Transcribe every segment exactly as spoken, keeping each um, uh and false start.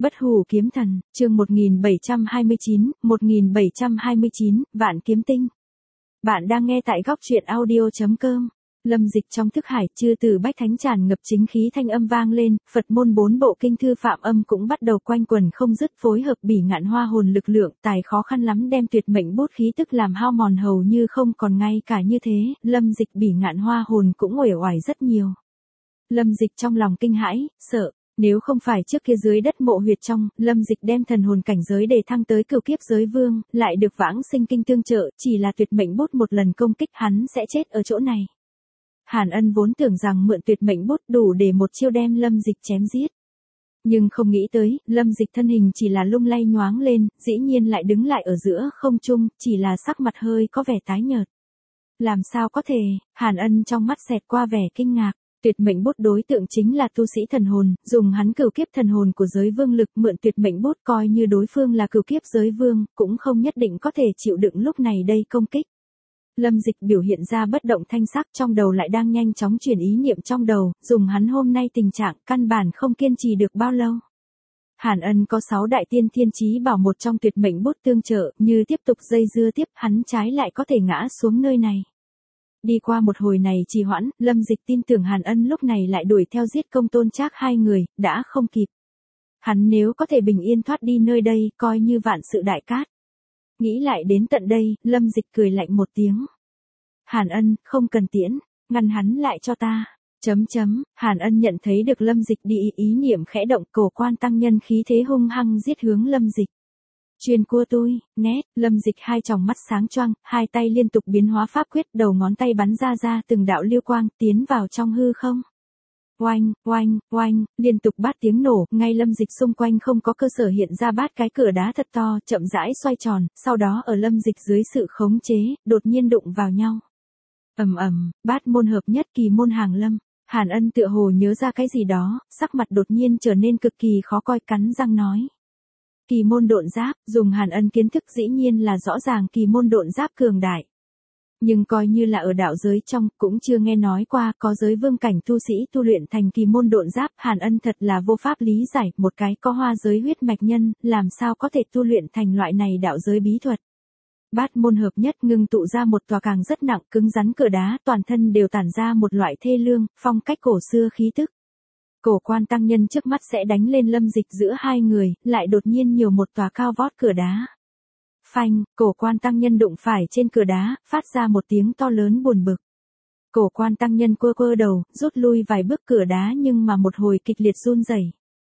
Bất hủ kiếm thần, chương một nghìn bảy trăm hai mươi chín, một nghìn bảy trăm hai mươi chín, Vạn Kiếm Tinh. Bạn đang nghe tại góc truyện audio chấm com. Lâm Dịch trong thức hải, chư từ bách thánh tràn ngập chính khí thanh âm vang lên, Phật môn bốn bộ kinh thư phạm âm cũng bắt đầu quanh quần không dứt, phối hợp bỉ ngạn hoa hồn lực lượng, tài khó khăn lắm đem tuyệt mệnh bút khí tức làm hao mòn hầu như không còn, ngay cả như thế, Lâm Dịch bỉ ngạn hoa hồn cũng uể oải rất nhiều. Lâm Dịch trong lòng kinh hãi, sợ. Nếu không phải trước kia dưới đất mộ huyệt trong, Lâm Dịch đem thần hồn cảnh giới để thăng tới cửu kiếp giới vương, lại được vãng sinh kinh tương trợ, chỉ là tuyệt mệnh bút một lần công kích hắn sẽ chết ở chỗ này. Hàn Ân vốn tưởng rằng mượn tuyệt mệnh bút đủ để một chiêu đem Lâm Dịch chém giết. Nhưng không nghĩ tới, Lâm Dịch thân hình chỉ là lung lay nhoáng lên, dĩ nhiên lại đứng lại ở giữa không trung, chỉ là sắc mặt hơi có vẻ tái nhợt. Làm sao có thể, Hàn Ân trong mắt xẹt qua vẻ kinh ngạc. Tuyệt mệnh bút đối tượng chính là tu sĩ thần hồn, dùng hắn cửu kiếp thần hồn của giới vương lực mượn tuyệt mệnh bút, coi như đối phương là cửu kiếp giới vương, cũng không nhất định có thể chịu đựng lúc này đây công kích. Lâm Dịch biểu hiện ra bất động thanh sắc, trong đầu lại đang nhanh chóng chuyển ý niệm trong đầu, dùng hắn hôm nay tình trạng căn bản không kiên trì được bao lâu. Hàn Ân có sáu đại tiên thiên chí bảo một trong tuyệt mệnh bút tương trợ, như tiếp tục dây dưa tiếp, hắn trái lại có thể ngã xuống nơi này. Đi qua một hồi này trì hoãn, Lâm Dịch tin tưởng Hàn Ân lúc này lại đuổi theo giết Công Tôn Trác hai người, đã không kịp. Hắn nếu có thể bình yên thoát đi nơi đây, coi như vạn sự đại cát. Nghĩ lại đến tận đây, Lâm Dịch cười lạnh một tiếng. Hàn Ân, không cần tiễn, ngăn hắn lại cho ta. Chấm chấm, Hàn Ân nhận thấy được Lâm Dịch đi, ý niệm khẽ động, Cổ Quan tăng nhân khí thế hung hăng giết hướng Lâm Dịch. Chuyên cua tôi, nét, Lâm Dịch hai tròng mắt sáng choang, hai tay liên tục biến hóa pháp quyết, đầu ngón tay bắn ra ra từng đạo lưu quang, tiến vào trong hư không. Oanh, oanh, oanh, liên tục bát tiếng nổ, ngay Lâm Dịch xung quanh không có cơ sở hiện ra bát cái cửa đá thật to, chậm rãi xoay tròn, sau đó ở Lâm Dịch dưới sự khống chế, đột nhiên đụng vào nhau. Ầm ầm, bát môn hợp nhất, kỳ môn hàng lâm. Hàn Ân tựa hồ nhớ ra cái gì đó, sắc mặt đột nhiên trở nên cực kỳ khó coi, cắn răng nói. Kỳ môn độn giáp, dùng Hàn Ân kiến thức dĩ nhiên là rõ ràng kỳ môn độn giáp cường đại. Nhưng coi như là ở đạo giới trong, cũng chưa nghe nói qua có giới vương cảnh tu sĩ tu luyện thành kỳ môn độn giáp. Hàn Ân thật là vô pháp lý giải, một cái có hoa giới huyết mạch nhân, làm sao có thể tu luyện thành loại này đạo giới bí thuật. Bát môn hợp nhất ngưng tụ ra một tòa càng rất nặng cứng rắn cửa đá, toàn thân đều tản ra một loại thê lương, phong cách cổ xưa khí tức. Cổ Quan tăng nhân trước mắt sẽ đánh lên Lâm Dịch giữa hai người, lại đột nhiên nhiều một tòa cao vót cửa đá. Phanh, Cổ Quan tăng nhân đụng phải trên cửa đá, phát ra một tiếng to lớn buồn bực. Cổ Quan tăng nhân quơ quơ đầu, rút lui vài bước cửa đá, nhưng mà một hồi kịch liệt run rẩy.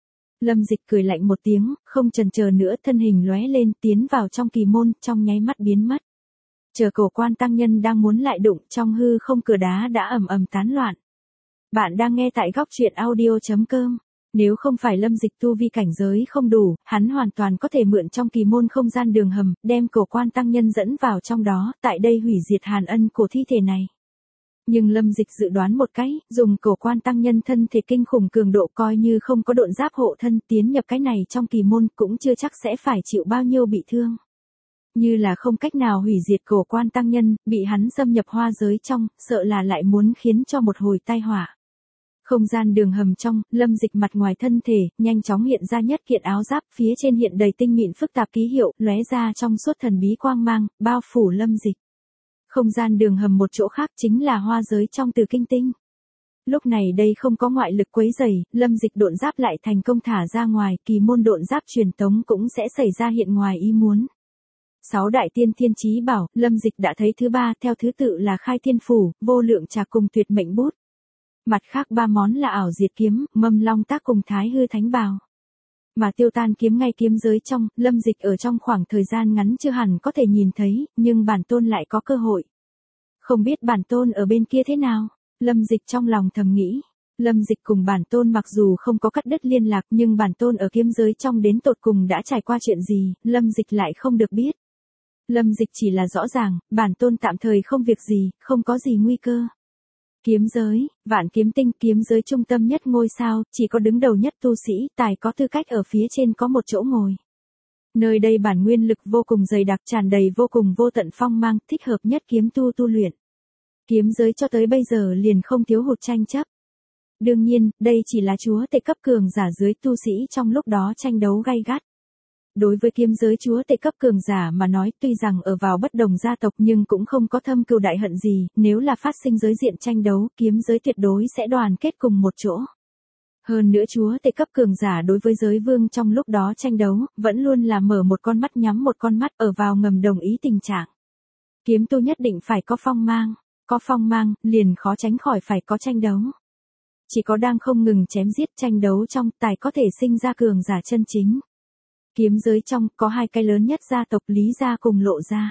Lâm Dịch cười lạnh một tiếng, không chần chờ nữa, thân hình lóe lên, tiến vào trong kỳ môn, trong nháy mắt biến mất. Chờ Cổ Quan tăng nhân đang muốn lại đụng, trong hư không cửa đá đã ầm ầm tán loạn. Bạn đang nghe tại góc truyện audio chấm com. Nếu không phải Lâm Dịch tu vi cảnh giới không đủ, hắn hoàn toàn có thể mượn trong kỳ môn không gian đường hầm, đem Cổ Quan tăng nhân dẫn vào trong đó, tại đây hủy diệt Hàn Ân của thi thể này. Nhưng Lâm Dịch dự đoán một cái, dùng Cổ Quan tăng nhân thân thể kinh khủng cường độ, coi như không có độn giáp hộ thân, tiến nhập cái này trong kỳ môn cũng chưa chắc sẽ phải chịu bao nhiêu bị thương. Như là không cách nào hủy diệt Cổ Quan tăng nhân, bị hắn xâm nhập hoa giới trong, sợ là lại muốn khiến cho một hồi tai họa. Không gian đường hầm trong, Lâm Dịch mặt ngoài thân thể, nhanh chóng hiện ra nhất kiện áo giáp, phía trên hiện đầy tinh mịn phức tạp ký hiệu, lóe ra trong suốt thần bí quang mang, bao phủ Lâm Dịch. Không gian đường hầm một chỗ khác chính là hoa giới trong Từ Kinh Tinh. Lúc này đây không có ngoại lực quấy rầy, Lâm Dịch độn giáp lại thành công thả ra ngoài, kỳ môn độn giáp truyền tống cũng sẽ xảy ra hiện ngoài ý muốn. Sáu đại tiên thiên chí bảo, Lâm Dịch đã thấy thứ ba, theo thứ tự là Khai Thiên Phủ, Vô Lượng Trà cùng Tuyệt Mệnh Bút. Mặt khác ba món là Ảo Diệt Kiếm, Mâm Long Tác cùng Thái Hư Thánh Bào. Mà Tiêu Tan Kiếm ngay kiếm giới trong, Lâm Dịch ở trong khoảng thời gian ngắn chưa hẳn có thể nhìn thấy, nhưng bản tôn lại có cơ hội. Không biết bản tôn ở bên kia thế nào? Lâm Dịch trong lòng thầm nghĩ. Lâm Dịch cùng bản tôn mặc dù không có cắt đứt liên lạc, nhưng bản tôn ở kiếm giới trong đến tột cùng đã trải qua chuyện gì, Lâm Dịch lại không được biết. Lâm Dịch chỉ là rõ ràng, bản tôn tạm thời không việc gì, không có gì nguy cơ. Kiếm giới, Vạn Kiếm Tinh, kiếm giới trung tâm nhất ngôi sao, chỉ có đứng đầu nhất tu sĩ, tài có tư cách ở phía trên có một chỗ ngồi. Nơi đây bản nguyên lực vô cùng dày đặc, tràn đầy vô cùng vô tận phong mang, thích hợp nhất kiếm tu tu luyện. Kiếm giới cho tới bây giờ liền không thiếu hụt tranh chấp. Đương nhiên, đây chỉ là chúa tể cấp cường giả dưới tu sĩ trong lúc đó tranh đấu gay gắt. Đối với kiếm giới chúa tể cấp cường giả mà nói, tuy rằng ở vào bất đồng gia tộc nhưng cũng không có thâm cừu đại hận gì, nếu là phát sinh giới diện tranh đấu, kiếm giới tuyệt đối sẽ đoàn kết cùng một chỗ. Hơn nữa chúa tể cấp cường giả đối với giới vương trong lúc đó tranh đấu, vẫn luôn là mở một con mắt nhắm một con mắt, ở vào ngầm đồng ý tình trạng. Kiếm tu nhất định phải có phong mang, có phong mang, liền khó tránh khỏi phải có tranh đấu. Chỉ có đang không ngừng chém giết tranh đấu trong tài có thể sinh ra cường giả chân chính. Kiếm giới trong có hai cái lớn nhất gia tộc Lý gia cùng Lộ gia.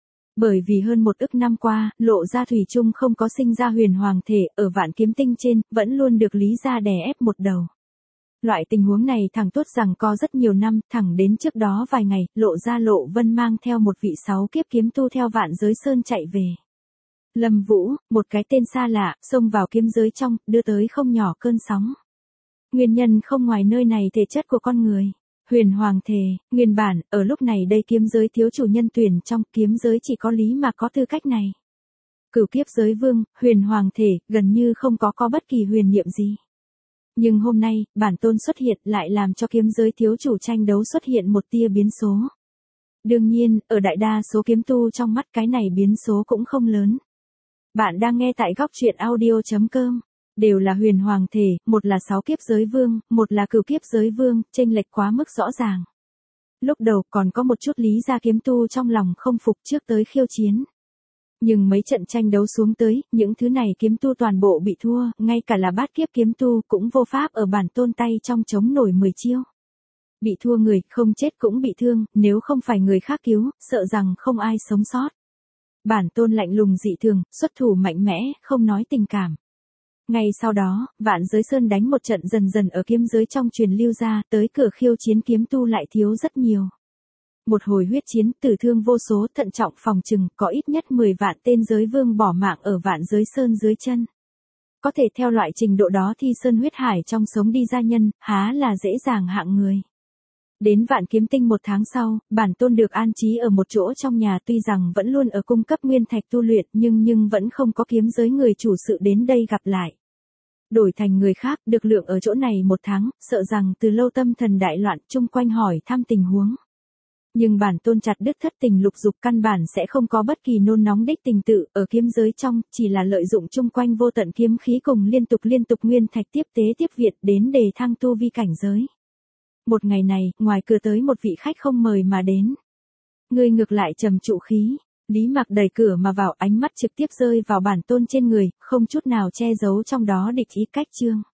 Bởi vì hơn một ức năm qua, Lộ gia thủy chung không có sinh ra huyền hoàng thể, ở vạn kiếm tinh trên, vẫn luôn được Lý gia đè ép một đầu. Loại tình huống này thẳng tốt rằng có rất nhiều năm, thẳng đến trước đó vài ngày, Lộ gia Lộ Vân mang theo một vị sáu kiếp kiếm tu theo vạn giới sơn chạy về. Lâm Vũ, một cái tên xa lạ, xông vào kiếm giới trong, đưa tới không nhỏ cơn sóng. Nguyên nhân không ngoài nơi này thể chất của con người. Huyền hoàng thể, nguyên bản, ở lúc này đây kiếm giới thiếu chủ nhân tuyển trong kiếm giới chỉ có Lý mà có tư cách này. Cửu kiếp giới vương, huyền hoàng thể, gần như không có có bất kỳ huyền nhiệm gì. Nhưng hôm nay, bản tôn xuất hiện lại làm cho kiếm giới thiếu chủ tranh đấu xuất hiện một tia biến số. Đương nhiên, ở đại đa số kiếm tu trong mắt cái này biến số cũng không lớn. Bạn đang nghe tại góc truyện audio chấm com. Đều là huyền hoàng thể, một là sáu kiếp giới vương, một là cửu kiếp giới vương, chênh lệch quá mức rõ ràng. Lúc đầu còn có một chút Lý gia kiếm tu trong lòng không phục trước tới khiêu chiến. Nhưng mấy trận tranh đấu xuống tới, những thứ này kiếm tu toàn bộ bị thua, ngay cả là bát kiếp kiếm tu cũng vô pháp ở bản tôn tay trong chống nổi mười chiêu. Bị thua người, không chết cũng bị thương, nếu không phải người khác cứu, sợ rằng không ai sống sót. Bản tôn lạnh lùng dị thường, xuất thủ mạnh mẽ, không nói tình cảm. Ngay sau đó, vạn giới sơn đánh một trận dần dần ở kiếm giới trong truyền lưu ra, tới cửa khiêu chiến kiếm tu lại thiếu rất nhiều. Một hồi huyết chiến, tử thương vô số, thận trọng phòng trừng, có ít nhất mười vạn tên giới vương bỏ mạng ở vạn giới sơn dưới chân. Có thể theo loại trình độ đó thi sơn huyết hải trong sống đi gia nhân, há là dễ dàng hạng người. Đến vạn kiếm tinh một tháng sau, bản tôn được an trí ở một chỗ trong nhà, tuy rằng vẫn luôn ở cung cấp nguyên thạch tu luyện nhưng nhưng vẫn không có kiếm giới người chủ sự đến đây gặp lại. Đổi thành người khác, được lượng ở chỗ này một tháng, sợ rằng từ lâu tâm thần đại loạn, chung quanh hỏi thăm tình huống. Nhưng bản tôn chặt đứt thất tình lục dục, căn bản sẽ không có bất kỳ nôn nóng đích tình tự, ở kiếm giới trong, chỉ là lợi dụng chung quanh vô tận kiếm khí cùng liên tục liên tục nguyên thạch tiếp tế tiếp viện đến đề thăng tu vi cảnh giới. Một ngày này, ngoài cửa tới một vị khách không mời mà đến. Người ngược lại trầm trụ khí. Lý Mặc đẩy cửa mà vào, ánh mắt trực tiếp rơi vào bản tôn trên người, không chút nào che giấu trong đó địch ý cách chương.